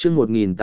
chương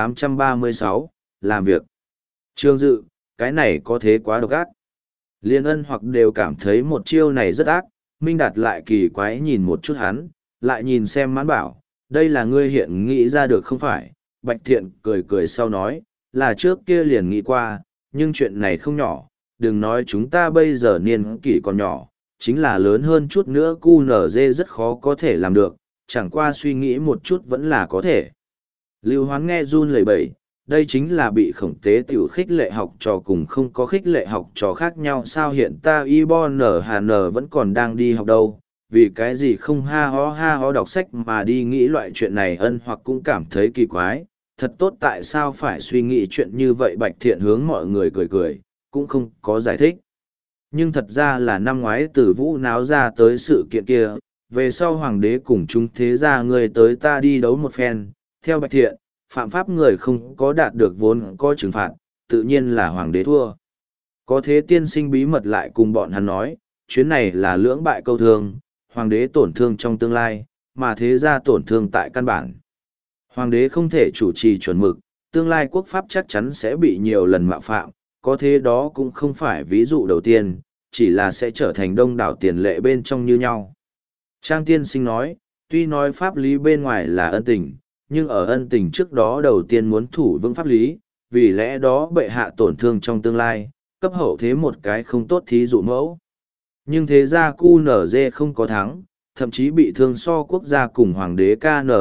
1836, làm việc. Trương Dự, cái này có thế quá độc ác. Liên Ân hoặc đều cảm thấy một chiêu này rất ác, Minh Đạt lại kỳ quái nhìn một chút hắn, lại nhìn xem Mãn Bảo, đây là ngươi hiện nghĩ ra được không phải? Bạch Thiện cười cười sau nói, là trước kia liền nghĩ qua, nhưng chuyện này không nhỏ, đừng nói chúng ta bây giờ niên kỷ còn nhỏ, chính là lớn hơn chút nữa QNZ rất khó có thể làm được, chẳng qua suy nghĩ một chút vẫn là có thể. Lưu Hoán nghe run lẩy bẩy, đây chính là bị khổng tế tiểu khích lệ học trò cùng không có khích lệ học trò khác nhau sao hiện ta y bo nở hà nở vẫn còn đang đi học đâu, vì cái gì không ha ho đọc sách mà đi nghĩ loại chuyện này Ân hoặc cũng cảm thấy kỳ quái, thật tốt tại sao phải suy nghĩ chuyện như vậy Bạch Thiện hướng mọi người cười cười, cũng không có giải thích. Nhưng thật ra là năm ngoái Tử Vũ náo ra tới sự kiện kia, về sau hoàng đế cùng chúng thế gia người tới ta đi đấu một phen, theo Bạch Thiện, phạm pháp người không có đạt được vốn có trừng phạt, tự nhiên là hoàng đế thua. Có thế tiên sinh bí mật lại cùng bọn hắn nói, chuyến này là lưỡng bại câu thương, hoàng đế tổn thương trong tương lai, mà thế gia tổn thương tại căn bản. Hoàng đế không thể chủ trì chuẩn mực, tương lai quốc pháp chắc chắn sẽ bị nhiều lần mạo phạm, có thế đó cũng không phải ví dụ đầu tiên, chỉ là sẽ trở thành đông đảo tiền lệ bên trong như nhau. Trang tiên sinh nói, tuy nói pháp lý bên ngoài là ân tình, nhưng ở ân tình trước đó đầu tiên muốn thủ vững pháp lý, vì lẽ đó bệ hạ tổn thương trong tương lai, cấp hậu thế một cái không tốt thí dụ mẫu. Nhưng thế gia QNZ không có thắng, thậm chí bị thương so quốc gia cùng hoàng đế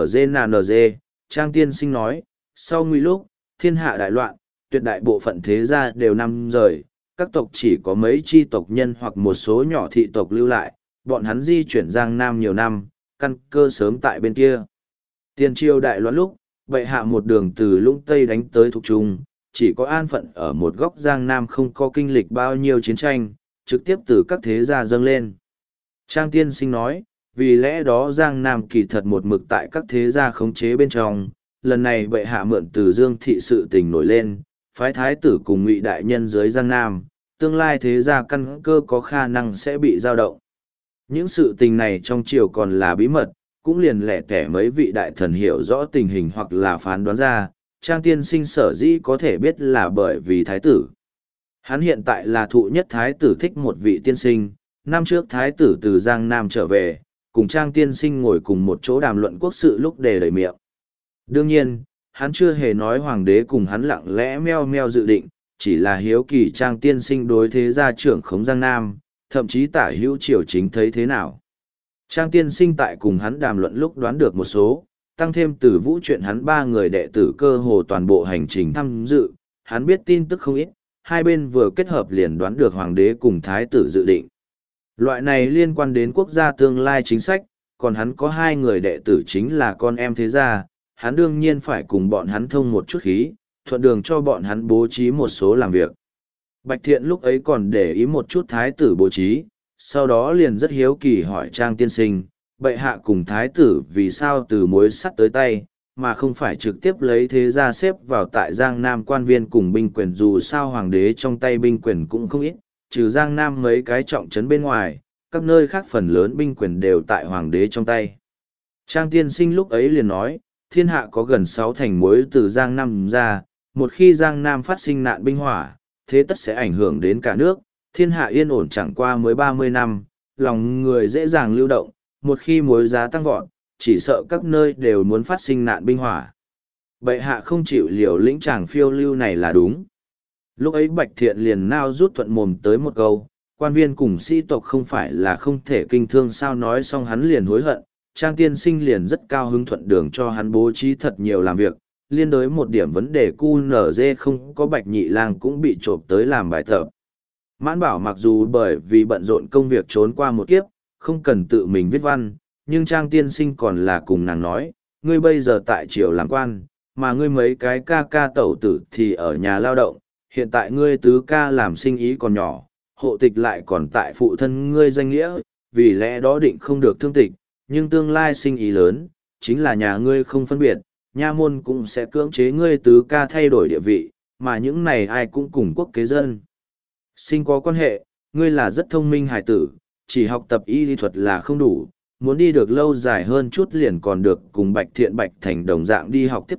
KNZ. Trang tiên sinh nói, sau nguy lúc, thiên hạ đại loạn, tuyệt đại bộ phận thế gia đều nằm rời, các tộc chỉ có mấy chi tộc nhân hoặc một số nhỏ thị tộc lưu lại, bọn hắn di chuyển Giang Nam nhiều năm, căn cơ sớm tại bên kia. Tiền triều đại loạn lúc, bệ hạ một đường từ Lũng Tây đánh tới Thục Trung, chỉ có an phận ở một góc Giang Nam không có kinh lịch bao nhiêu chiến tranh, trực tiếp từ các thế gia dâng lên. Trang tiên sinh nói, vì lẽ đó Giang Nam kỳ thật một mực tại các thế gia khống chế bên trong, lần này bệ hạ mượn từ Dương thị sự tình nổi lên, phái thái tử cùng Ngụy đại nhân dưới Giang Nam, tương lai thế gia căn cơ có khả năng sẽ bị dao động. Những sự tình này trong triều còn là bí mật, cũng liền lẻ tẻ mấy vị đại thần hiểu rõ tình hình hoặc là phán đoán ra, Trang tiên sinh sở dĩ có thể biết là bởi vì thái tử. Hắn hiện tại là thụ nhất thái tử thích một vị tiên sinh, năm trước thái tử từ Giang Nam trở về, cùng Trang tiên sinh ngồi cùng một chỗ đàm luận quốc sự lúc đề đầy miệng. Đương nhiên, hắn chưa hề nói hoàng đế cùng hắn lặng lẽ meo meo dự định, chỉ là hiếu kỳ Trang tiên sinh đối thế gia trưởng khống Giang Nam, thậm chí tả hữu triều chính thấy thế nào. Trang tiên sinh tại cùng hắn đàm luận lúc đoán được một số, tăng thêm từ vũ chuyện hắn ba người đệ tử cơ hồ toàn bộ hành trình tham dự, hắn biết tin tức không ít, hai bên vừa kết hợp liền đoán được hoàng đế cùng thái tử dự định. Loại này liên quan đến quốc gia tương lai chính sách, còn hắn có hai người đệ tử chính là con em thế gia, hắn đương nhiên phải cùng bọn hắn thông một chút khí, thuận đường cho bọn hắn bố trí một số làm việc. Bạch Thiện lúc ấy còn để ý một chút thái tử bố trí, sau đó liền rất hiếu kỳ hỏi Trang tiên sinh, bệ hạ cùng thái tử vì sao từ mối sắt tới tay, mà không phải trực tiếp lấy thế gia xếp vào tại Giang Nam quan viên cùng binh quyền dù sao hoàng đế trong tay binh quyền cũng không ít, trừ Giang Nam mấy cái trọng trấn bên ngoài, các nơi khác phần lớn binh quyền đều tại hoàng đế trong tay. Trang tiên sinh lúc ấy liền nói, thiên hạ có gần 6 thành mối từ Giang Nam ra, một khi Giang Nam phát sinh nạn binh hỏa, thế tất sẽ ảnh hưởng đến cả nước, thiên hạ yên ổn chẳng qua mới 30 năm, lòng người dễ dàng lưu động, một khi muối giá tăng vọt, chỉ sợ các nơi đều muốn phát sinh nạn binh hỏa. Bệ hạ không chịu liều lĩnh chàng phiêu lưu này là đúng. Lúc ấy Bạch Thiện liền nao rút thuận mồm tới một câu, quan viên cùng sĩ tộc không phải là không thể kinh thương sao nói xong hắn liền hối hận, Trang tiên sinh liền rất cao hứng thuận đường cho hắn bố trí thật nhiều làm việc, liên đối một điểm vấn đề QNZ không có Bạch Nhị Lang cũng bị trộm tới làm bài tập. Mãn Bảo mặc dù bởi vì bận rộn công việc trốn qua một kiếp, không cần tự mình viết văn, nhưng Trang tiên sinh còn là cùng nàng nói, ngươi bây giờ tại triều làm quan, mà ngươi mấy cái ca ca tẩu tử thì ở nhà lao động, hiện tại ngươi tứ ca làm sinh ý còn nhỏ, hộ tịch lại còn tại phụ thân ngươi danh nghĩa, vì lẽ đó định không được thương tịch, nhưng tương lai sinh ý lớn, chính là nhà ngươi không phân biệt, nha môn cũng sẽ cưỡng chế ngươi tứ ca thay đổi địa vị, mà những này ai cũng cùng quốc kế dân. Sinh có quan hệ, ngươi là rất thông minh hài tử, chỉ học tập y lý thuật là không đủ, muốn đi được lâu dài hơn chút liền còn được cùng Bạch Thiện Bạch Thành đồng dạng đi học tiếp tục,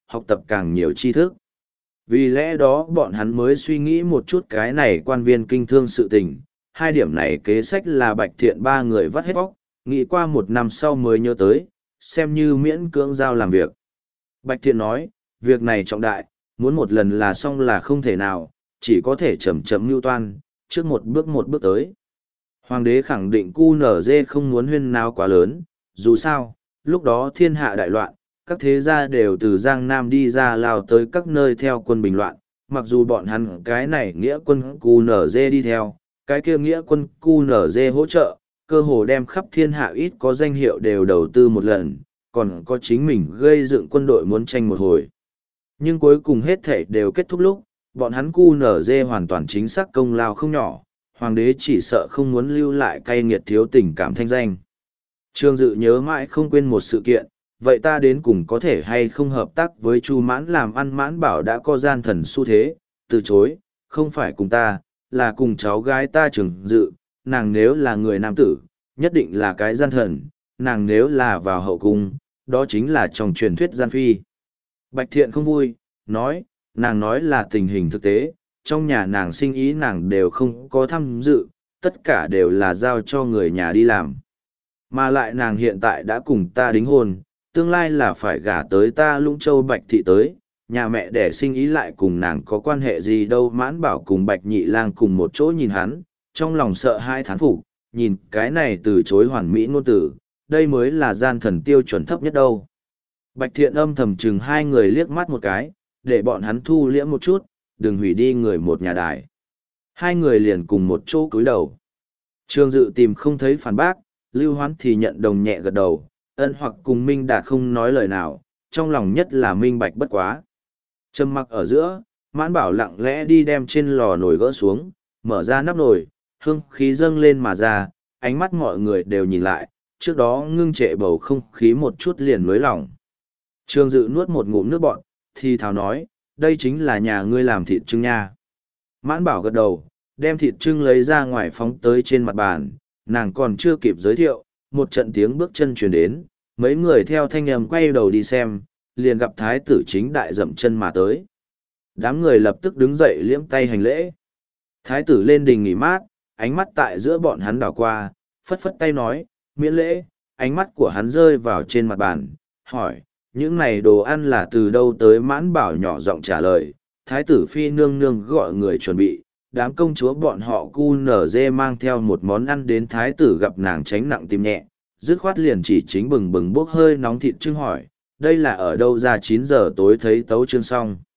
học tập càng nhiều tri thức. Vì lẽ đó bọn hắn mới suy nghĩ một chút cái này quan viên kinh thương sự tình. Hai điểm này kế sách là Bạch Thiện ba người vắt hết bóc, nghĩ qua một năm sau mới nhớ tới, xem như miễn cưỡng giao làm việc. Bạch Thiện nói, việc này trọng đại, muốn một lần là xong là không thể nào, chỉ có thể chậm chậm mưu toan, trước một bước tới. Hoàng đế khẳng định QNZ không muốn huyên náo quá lớn, dù sao, lúc đó thiên hạ đại loạn, các thế gia đều từ Giang Nam đi ra lao tới các nơi theo quân bình loạn, mặc dù bọn hắn cái này nghĩa quân QNZ đi theo, cái kia nghĩa quân QNZ hỗ trợ, cơ hồ đem khắp thiên hạ ít có danh hiệu đều đầu tư một lần, còn có chính mình gây dựng quân đội muốn tranh một hồi. Nhưng cuối cùng hết thể đều kết thúc lúc, bọn hắn QNZ hoàn toàn chính xác công lao không nhỏ, hoàng đế chỉ sợ không muốn lưu lại cay nghiệt thiếu tình cảm thanh danh. Trương Dự nhớ mãi không quên một sự kiện, vậy ta đến cùng có thể hay không hợp tác với Chu Mãn làm ăn. Mãn Bảo đã có gian thần xu thế, từ chối, không phải cùng ta, là cùng cháu gái ta Trương Dự, nàng nếu là người nam tử, nhất định là cái gian thần, nàng nếu là vào hậu cung, đó chính là trong truyền thuyết gian phi. Bạch Thiện không vui, nói, nàng nói là tình hình thực tế, trong nhà nàng sinh ý nàng đều không có tham dự, tất cả đều là giao cho người nhà đi làm. Mà lại nàng hiện tại đã cùng ta đính hôn, tương lai là phải gả tới ta Lũng Châu Bạch Thị tới, nhà mẹ đẻ sinh ý lại cùng nàng có quan hệ gì đâu. Mãn Bảo cùng Bạch Nhị Lang cùng một chỗ nhìn hắn, trong lòng sợ hai thán phục, nhìn cái này từ chối hoàn mỹ ngôn tử, đây mới là gian thần tiêu chuẩn thấp nhất đâu. Bạch Thiện âm thầm chừng hai người liếc mắt một cái, để bọn hắn thu liễm một chút, đừng hủy đi người một nhà đài. Hai người liền cùng một chỗ cúi đầu. Trương Dự tìm không thấy phản bác, Lưu Hoán thì nhận đồng nhẹ gật đầu, Ân Hoặc cùng Minh Đạt không nói lời nào, trong lòng nhất là minh bạch bất quá. Trầm mặc ở giữa, Mãn Bảo lặng lẽ đi đem trên lò nồi gỡ xuống, mở ra nắp nồi, hương khí dâng lên mà ra, ánh mắt mọi người đều nhìn lại, trước đó ngưng trệ bầu không khí một chút liền nới lỏng. Trương Dự nuốt một ngụm nước bọt, thì thào nói, đây chính là nhà ngươi làm thịt trưng nha. Mãn Bảo gật đầu, đem thịt trưng lấy ra ngoài phóng tới trên mặt bàn, nàng còn chưa kịp giới thiệu, một trận tiếng bước chân truyền đến, mấy người theo thanh âm quay đầu đi xem, liền gặp thái tử chính đại dậm chân mà tới. Đám người lập tức đứng dậy liễm tay hành lễ. Thái tử lên đình nghỉ mát, ánh mắt tại giữa bọn hắn đảo qua, phất phất tay nói, miễn lễ, ánh mắt của hắn rơi vào trên mặt bàn, hỏi, những này đồ ăn là từ đâu tới? Mãn Bảo nhỏ giọng trả lời, thái tử phi nương nương gọi người chuẩn bị, đám công chúa bọn họ QNZ mang theo một món ăn đến. Thái tử gặp nàng tránh nặng tim nhẹ, dứt khoát liền chỉ chính bừng bừng bốc hơi nóng thịt trưng hỏi, đây là ở đâu ra 9 giờ tối thấy tấu chương xong.